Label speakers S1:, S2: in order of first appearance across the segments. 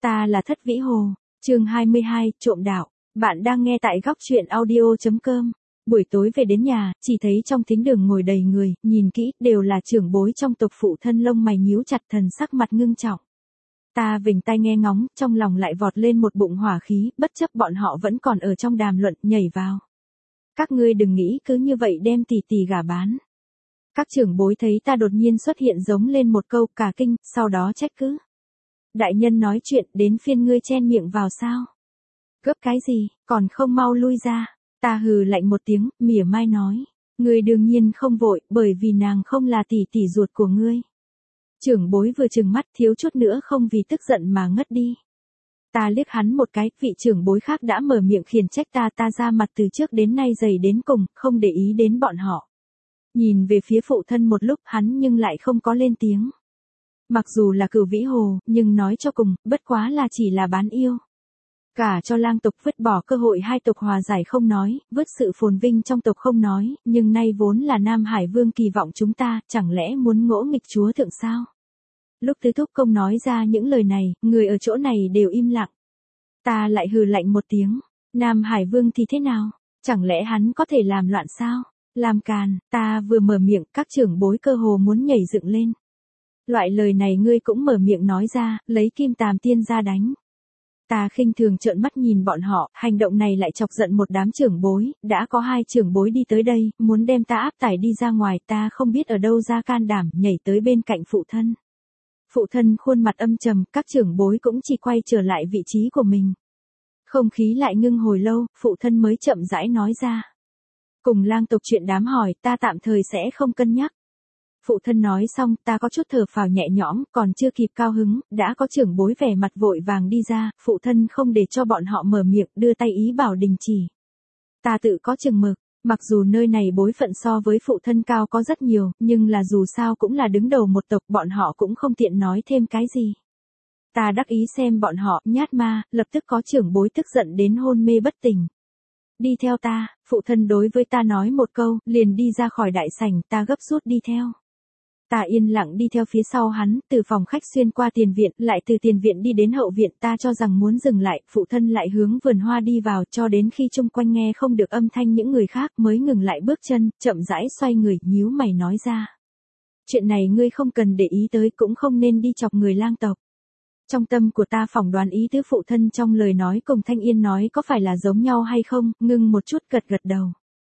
S1: Ta là Thất Vĩ Hồ, chương 22, trộm đạo. Bạn đang nghe tại góc truyện audio.com. Buổi tối về đến nhà, chỉ thấy trong thính đường ngồi đầy người, nhìn kỹ, đều là trưởng bối trong tộc phụ thân, lông mày nhíu chặt, thần sắc mặt ngưng trọng. Ta vểnh tai nghe ngóng, trong lòng lại vọt lên một bụng hỏa khí, bất chấp bọn họ vẫn còn ở trong đàm luận, nhảy vào. Các ngươi đừng nghĩ cứ như vậy đem tỷ tỷ gả bán. Các trưởng bối thấy ta đột nhiên xuất hiện giống lên một câu cả kinh, sau đó trách cứ. Đại nhân nói chuyện, đến phiên ngươi chen miệng vào sao? Gấp cái gì, còn không mau lui ra. Ta hừ lạnh một tiếng, mỉa mai nói. Ngươi đương nhiên không vội, bởi vì nàng không là tỷ tỷ ruột của ngươi. Trưởng bối vừa trừng mắt, thiếu chút nữa không vì tức giận mà ngất đi. Ta liếc hắn một cái, vị trưởng bối khác đã mở miệng khiển trách ta ra mặt từ trước đến nay dày đến cùng, không để ý đến bọn họ. Nhìn về phía phụ thân một lúc, hắn nhưng lại không có lên tiếng. Mặc dù là Cửu Vĩ Hồ, nhưng nói cho cùng, bất quá là chỉ là bán yêu. Cả cho lang tộc, vứt bỏ cơ hội hai tộc hòa giải không nói, vứt sự phồn vinh trong tộc không nói, nhưng nay vốn là Nam Hải Vương kỳ vọng chúng ta, chẳng lẽ muốn ngỗ nghịch chúa thượng sao? Lúc Tứ Thúc Công nói ra những lời này, người ở chỗ này đều im lặng. Ta lại hừ lạnh một tiếng, Nam Hải Vương thì thế nào? Chẳng lẽ hắn có thể làm loạn sao? Làm càn, ta vừa mở miệng, các trưởng bối cơ hồ muốn nhảy dựng lên. Loại lời này ngươi cũng mở miệng nói ra, lấy Kim Tàm Tiên ra đánh. Ta khinh thường trợn mắt nhìn bọn họ, hành động này lại chọc giận một đám trưởng bối, đã có hai trưởng bối đi tới đây, muốn đem ta áp tải đi ra ngoài, ta không biết ở đâu ra can đảm, nhảy tới bên cạnh phụ thân. Phụ thân khuôn mặt âm trầm, các trưởng bối cũng chỉ quay trở lại vị trí của mình. Không khí lại ngưng hồi lâu, phụ thân mới chậm rãi nói ra. Cùng lang tộc chuyện đám hỏi, ta tạm thời sẽ không cân nhắc. Phụ thân nói xong, ta có chút thở phào nhẹ nhõm, còn chưa kịp cao hứng, đã có trưởng bối vẻ mặt vội vàng đi ra, phụ thân không để cho bọn họ mở miệng, đưa tay ý bảo đình chỉ. Ta tự có chừng mực, mặc dù nơi này bối phận so với phụ thân cao có rất nhiều, nhưng là dù sao cũng là đứng đầu một tộc, bọn họ cũng không tiện nói thêm cái gì. Ta đắc ý xem bọn họ, nhát ma, lập tức có trưởng bối tức giận đến hôn mê bất tỉnh. Đi theo ta, phụ thân đối với ta nói một câu, liền đi ra khỏi đại sảnh, ta gấp rút đi theo. Ta yên lặng đi theo phía sau hắn, từ phòng khách xuyên qua tiền viện, lại từ tiền viện đi đến hậu viện, ta cho rằng muốn dừng lại, phụ thân lại hướng vườn hoa đi vào, cho đến khi chung quanh nghe không được âm thanh những người khác mới ngừng lại bước chân, chậm rãi xoay người, nhíu mày nói ra. Chuyện này ngươi không cần để ý tới, cũng không nên đi chọc người lang tộc. Trong tâm của ta phỏng đoán ý tứ phụ thân trong lời nói cùng Thanh Yên nói có phải là giống nhau hay không, ngưng một chút gật gật đầu.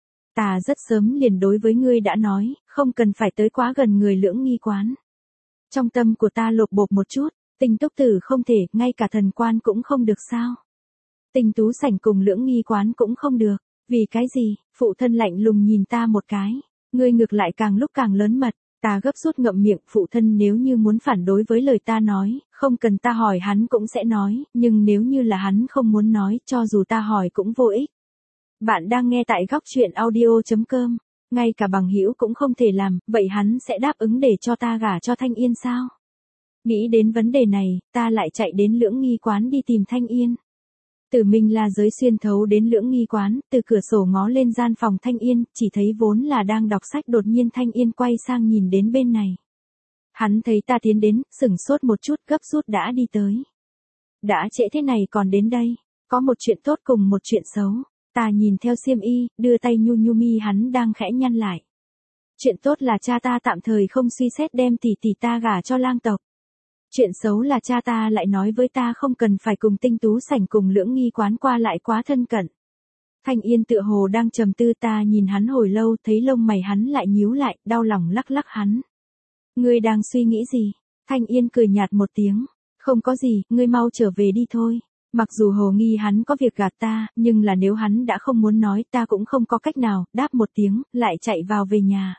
S1: Ta rất sớm liền đối với ngươi đã nói, không cần phải tới quá gần người Lưỡng Nghi Quán. Trong tâm của ta lột bột một chút, Tình Túc Tử không thể, ngay cả thần quan cũng không được sao. Tình Tú Sảnh cùng Lưỡng Nghi Quán cũng không được, vì cái gì, phụ thân lạnh lùng nhìn ta một cái, ngươi ngược lại càng lúc càng lớn mật. Ta gấp rút ngậm miệng, phụ thân nếu như muốn phản đối với lời ta nói, không cần ta hỏi hắn cũng sẽ nói, nhưng nếu như là hắn không muốn nói, cho dù ta hỏi cũng vô ích. Bạn đang nghe tại góc truyện audio.com, ngay cả bằng hữu cũng không thể làm, vậy hắn sẽ đáp ứng để cho ta gả cho Thanh Yên sao? Nghĩ đến vấn đề này, ta lại chạy đến Lưỡng Nghi Quán đi tìm Thanh Yên. Từ Minh La giới xuyên thấu đến Lưỡng Nghi Quán, từ cửa sổ ngó lên gian phòng Thanh Yên, chỉ thấy vốn là đang đọc sách, đột nhiên Thanh Yên quay sang nhìn đến bên này. Hắn thấy ta tiến đến, sửng sốt một chút, gấp rút đã đi tới. Đã trễ thế này còn đến đây, có một chuyện tốt cùng một chuyện xấu. Ta nhìn theo xiêm y, đưa tay nhu nhu mi hắn đang khẽ nhăn lại. Chuyện tốt là cha ta tạm thời không suy xét đem tỷ tỷ ta gả cho lang tộc. Chuyện xấu là cha ta lại nói với ta không cần phải cùng Tinh Tú Sảnh cùng Lưỡng Nghi Quán qua lại quá thân cận. Thanh Yên tựa hồ đang trầm tư, ta nhìn hắn hồi lâu, thấy lông mày hắn lại nhíu lại, đau lòng lắc lắc hắn. Ngươi đang suy nghĩ gì? Thanh Yên cười nhạt một tiếng. Không có gì, ngươi mau trở về đi thôi. Mặc dù hồ nghi hắn có việc gạt ta, nhưng là nếu hắn đã không muốn nói, ta cũng không có cách nào, đáp một tiếng, lại chạy vào về nhà.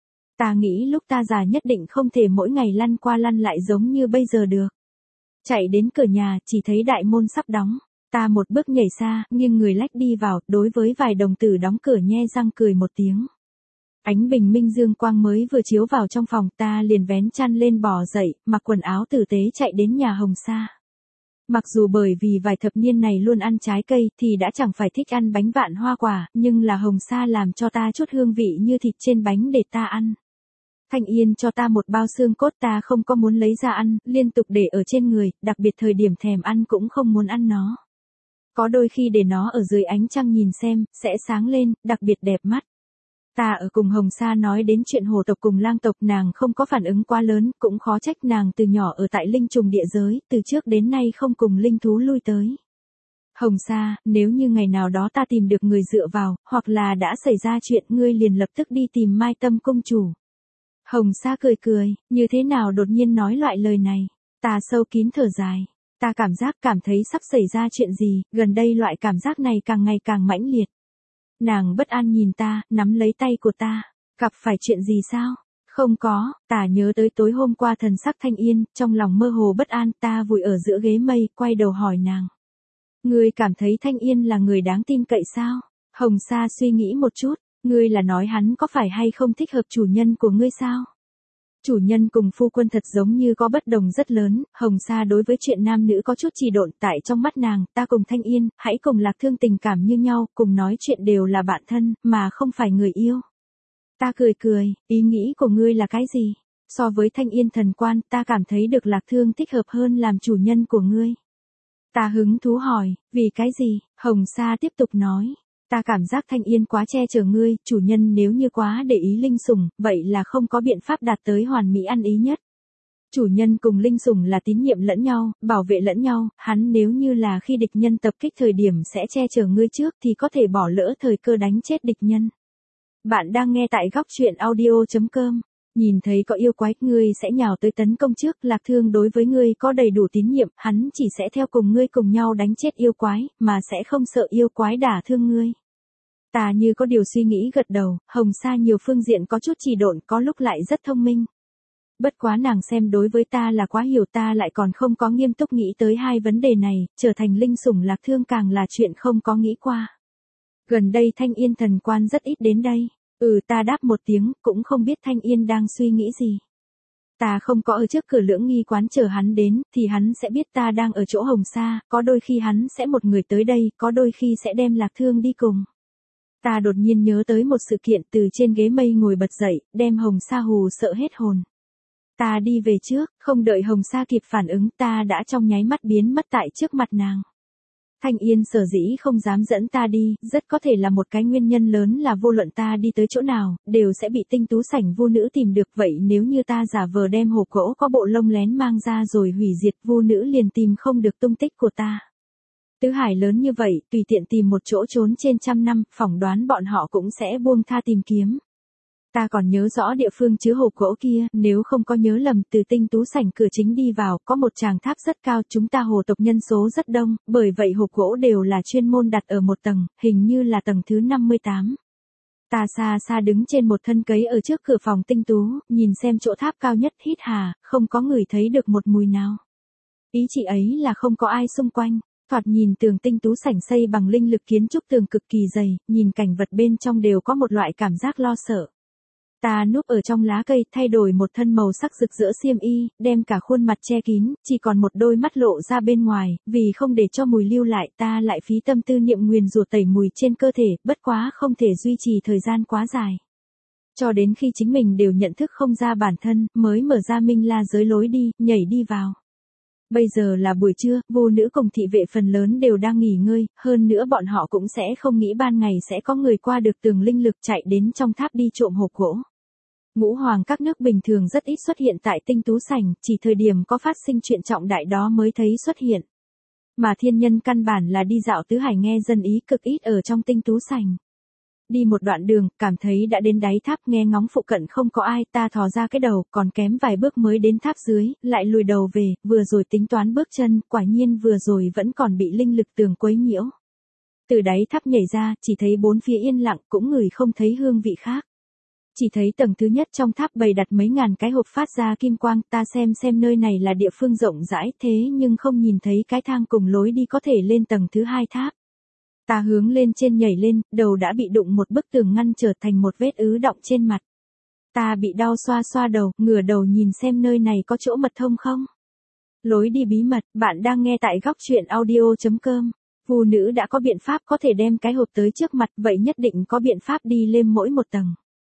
S1: Ta nghĩ lúc ta già nhất định không thể mỗi ngày lăn qua lăn lại giống như bây giờ được. Chạy đến cửa nhà, chỉ thấy đại môn sắp đóng. Ta một bước nhảy xa, nghiêng người lách đi vào, đối với vài đồng tử đóng cửa nhe răng cười một tiếng. Ánh bình minh dương quang mới vừa chiếu vào trong phòng, ta liền vén chăn lên bò dậy, mặc quần áo tử tế chạy đến nhà Hồng Sa. Mặc dù bởi vì vài thập niên này luôn ăn trái cây thì đã chẳng phải thích ăn bánh vạn hoa quả, nhưng là Hồng Sa làm cho ta chút hương vị như thịt trên bánh để ta ăn. Thanh Yên cho ta một bao xương cốt ta không có muốn lấy ra ăn, liên tục để ở trên người, đặc biệt thời điểm thèm ăn cũng không muốn ăn nó. Có đôi khi để nó ở dưới ánh trăng nhìn xem, sẽ sáng lên, đặc biệt đẹp mắt. Ta ở cùng Hồng Sa nói đến chuyện hồ tộc cùng lang tộc, nàng không có phản ứng quá lớn, cũng khó trách nàng từ nhỏ ở tại linh trùng địa giới, từ trước đến nay không cùng linh thú lui tới. Hồng Sa, nếu như ngày nào đó ta tìm được người dựa vào, hoặc là đã xảy ra chuyện, ngươi liền lập tức đi tìm Mai Tâm công chủ. Hồng Sa cười cười, như thế nào đột nhiên nói loại lời này, ta sâu kín thở dài. Ta cảm thấy sắp xảy ra chuyện gì, gần đây loại cảm giác này càng ngày càng mãnh liệt. Nàng bất an nhìn ta, nắm lấy tay của ta, gặp phải chuyện gì sao? Không có, ta nhớ tới tối hôm qua thần sắc Thanh Yên, trong lòng mơ hồ bất an, ta vùi ở giữa ghế mây, quay đầu hỏi nàng. Ngươi cảm thấy Thanh Yên là người đáng tin cậy sao? Hồng Sa suy nghĩ một chút, ngươi là nói hắn có phải hay không thích hợp chủ nhân của ngươi sao? Chủ nhân cùng phu quân thật giống như có bất đồng rất lớn, Hồng Sa đối với chuyện nam nữ có chút trì độn, tại trong mắt nàng, ta cùng Thanh Yên, hãy cùng Lạc Thương tình cảm như nhau, cùng nói chuyện đều là bạn thân, mà không phải người yêu. Ta cười cười, ý nghĩ của ngươi là cái gì? So với Thanh Yên thần quan, ta cảm thấy được Lạc Thương thích hợp hơn làm chủ nhân của ngươi. Ta hứng thú hỏi, vì cái gì? Hồng Sa tiếp tục nói. Ta cảm giác Thanh Yên quá che chở ngươi, chủ nhân nếu như quá để ý linh sủng, vậy là không có biện pháp đạt tới hoàn mỹ ăn ý nhất. Chủ nhân cùng linh sủng là tín nhiệm lẫn nhau, bảo vệ lẫn nhau, hắn nếu như là khi địch nhân tập kích thời điểm sẽ che chở ngươi trước thì có thể bỏ lỡ thời cơ đánh chết địch nhân. Bạn đang nghe tại góc truyện audio.com. Nhìn thấy có yêu quái, ngươi sẽ nhào tới tấn công trước, Lạc Thương đối với ngươi có đầy đủ tín nhiệm, hắn chỉ sẽ theo cùng ngươi cùng nhau đánh chết yêu quái, mà sẽ không sợ yêu quái đả thương ngươi. Ta như có điều suy nghĩ gật đầu, Hồng Sa nhiều phương diện có chút trì độn, có lúc lại rất thông minh. Bất quá nàng xem đối với ta là quá hiểu, ta lại còn không có nghiêm túc nghĩ tới hai vấn đề này, trở thành linh sủng Lạc Thương càng là chuyện không có nghĩ qua. Gần đây Thanh Yên thần quan rất ít đến đây. Ta đáp một tiếng, cũng không biết Thanh Yên đang suy nghĩ gì. Ta không có ở trước cửa Lưỡng Nghi quán chờ hắn đến, thì hắn sẽ biết ta đang ở chỗ Hồng Sa, có đôi khi hắn sẽ một người tới đây, có đôi khi sẽ đem Lạc Thương đi cùng. Ta đột nhiên nhớ tới một sự kiện, từ trên ghế mây ngồi bật dậy, đem Hồng Sa hù sợ hết hồn. Ta đi về trước, không đợi Hồng Sa kịp phản ứng, ta đã trong nháy mắt biến mất tại trước mặt nàng. Thanh Yên sở dĩ không dám dẫn ta đi, rất có thể là một cái nguyên nhân lớn là vô luận ta đi tới chỗ nào, đều sẽ bị Tinh Tú Sảnh Vu Nữ tìm được, vậy nếu như ta giả vờ đem hộp gỗ có bộ lông lén mang ra rồi hủy diệt, Vu Nữ liền tìm không được tung tích của ta. Tứ hải lớn như vậy, tùy tiện tìm một chỗ trốn trên 100 năm, phỏng đoán bọn họ cũng sẽ buông tha tìm kiếm. Ta còn nhớ rõ địa phương chứa hộp gỗ kia, nếu không có nhớ lầm, từ Tinh Tú Sảnh cửa chính đi vào, có một tràng tháp rất cao, chúng ta hồ tộc nhân số rất đông, bởi vậy hộp gỗ đều là chuyên môn đặt ở một tầng, hình như là tầng thứ 58. Ta xa xa đứng trên một thân cấy ở trước cửa phòng Tinh Tú, nhìn xem chỗ tháp cao nhất, hít hà, không có người thấy được một mùi nào. Ý chị ấy là không có ai xung quanh. Thoạt nhìn tường Tinh Tú Sảnh xây bằng linh lực kiến trúc, tường cực kỳ dày, nhìn cảnh vật bên trong đều có một loại cảm giác lo sợ. Ta núp ở trong lá cây, thay đổi một thân màu sắc rực rỡ xiêm y, đem cả khuôn mặt che kín, chỉ còn một đôi mắt lộ ra bên ngoài, vì không để cho mùi lưu lại, ta lại phí tâm tư niệm nguyền rủa tẩy mùi trên cơ thể, bất quá không thể duy trì thời gian quá dài. Cho đến khi chính mình đều nhận thức không ra bản thân, mới mở ra Minh La giới lối đi, nhảy đi vào. Bây giờ là buổi trưa, Vu Nữ cùng thị vệ phần lớn đều đang nghỉ ngơi, hơn nữa bọn họ cũng sẽ không nghĩ ban ngày sẽ có người qua được tường linh lực chạy đến trong tháp đi trộm hộp gỗ. Ngũ hoàng các nước bình thường rất ít xuất hiện tại Tinh Tú Sảnh, chỉ thời điểm có phát sinh chuyện trọng đại đó mới thấy xuất hiện. Mà thiên nhân căn bản là đi dạo tứ hải nghe dân ý, cực ít ở trong Tinh Tú Sảnh. Đi một đoạn đường, cảm thấy đã đến đáy tháp, nghe ngóng phụ cận không có ai, ta thò ra cái đầu, còn kém vài bước mới đến tháp dưới, lại lùi đầu về, vừa rồi tính toán bước chân, quả nhiên vừa rồi vẫn còn bị linh lực tường quấy nhiễu. Từ đáy tháp nhảy ra, chỉ thấy bốn phía yên lặng, cũng ngửi không thấy hương vị khác. Chỉ thấy tầng thứ nhất trong tháp bày đặt mấy ngàn cái hộp phát ra kim quang, ta xem nơi này là địa phương rộng rãi, thế nhưng không nhìn thấy cái thang cùng lối đi có thể lên tầng thứ hai tháp. Ta hướng lên trên nhảy lên, đầu đã bị đụng một bức tường ngăn trở thành một vết ứ đọng trên mặt. Ta bị đau xoa xoa đầu, ngửa đầu nhìn xem nơi này có chỗ mật thông không. Lối đi bí mật, bạn đang nghe tại góc truyện audio.com. Vu Nữ đã có biện pháp có thể đem cái hộp tới trước mặt, vậy nhất định có biện pháp đi lên mỗi một tầng.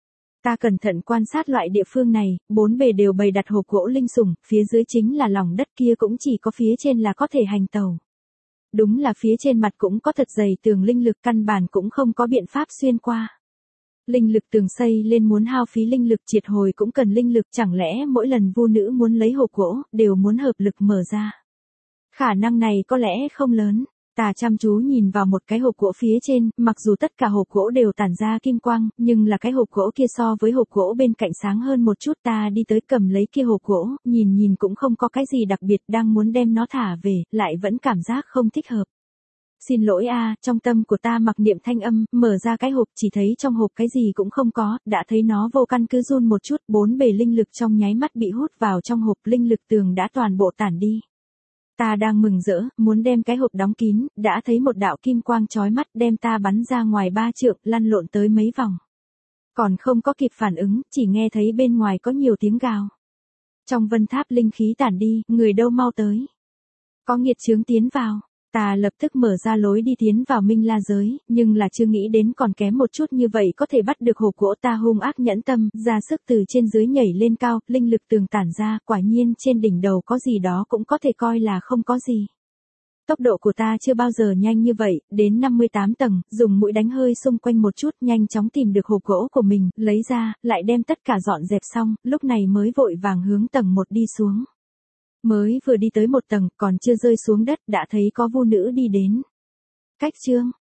S1: Ta cẩn thận quan sát loại địa phương này, bốn bề đều bày đặt hộp gỗ linh sủng, phía dưới chính là lòng đất kia cũng chỉ có phía trên là có thể hành tàu. Đúng là phía trên mặt cũng có thật dày tường linh lực căn bản cũng không có biện pháp xuyên qua. Linh lực tường xây lên muốn hao phí linh lực triệt hồi cũng cần linh lực, chẳng lẽ mỗi lần vu nữ muốn lấy hộp gỗ, đều muốn hợp lực mở ra. Khả năng này có lẽ không lớn. Ta chăm chú nhìn vào một cái hộp gỗ phía trên, mặc dù tất cả hộp gỗ đều tản ra kim quang, nhưng là cái hộp gỗ kia so với hộp gỗ bên cạnh sáng hơn một chút. Ta đi tới cầm lấy kia hộp gỗ, nhìn cũng không có cái gì đặc biệt, đang muốn đem nó thả về, lại vẫn cảm giác không thích hợp. Xin lỗi a, trong tâm của ta mặc niệm thanh âm, mở ra cái hộp chỉ thấy trong hộp cái gì cũng không có, đã thấy nó vô căn cứ run một chút, bốn bề linh lực trong nháy mắt bị hút vào trong hộp, linh lực tường đã toàn bộ tản đi. Ta đang mừng rỡ, muốn đem cái hộp đóng kín, đã thấy một đạo kim quang chói mắt đem ta bắn ra ngoài 3 trượng, lăn lộn tới mấy vòng. Còn không có kịp phản ứng, chỉ nghe thấy bên ngoài có nhiều tiếng gào. Trong vân tháp linh khí tản đi, người đâu mau tới. Có nghiệt chướng tiến vào. Ta lập tức mở ra lối đi tiến vào minh la giới, nhưng là chưa nghĩ đến còn kém một chút như vậy có thể bắt được hộp gỗ. Ta hung ác nhẫn tâm, ra sức từ trên dưới nhảy lên cao, linh lực tường tản ra, quả nhiên trên đỉnh đầu có gì đó cũng có thể coi là không có gì. Tốc độ của ta chưa bao giờ nhanh như vậy, đến 58 tầng, dùng mũi đánh hơi xung quanh một chút, nhanh chóng tìm được hộp gỗ của mình, lấy ra, lại đem tất cả dọn dẹp xong, lúc này mới vội vàng hướng tầng 1 đi xuống. Mới vừa đi tới một tầng, còn chưa rơi xuống đất, đã thấy có vu nữ đi đến. Cách chương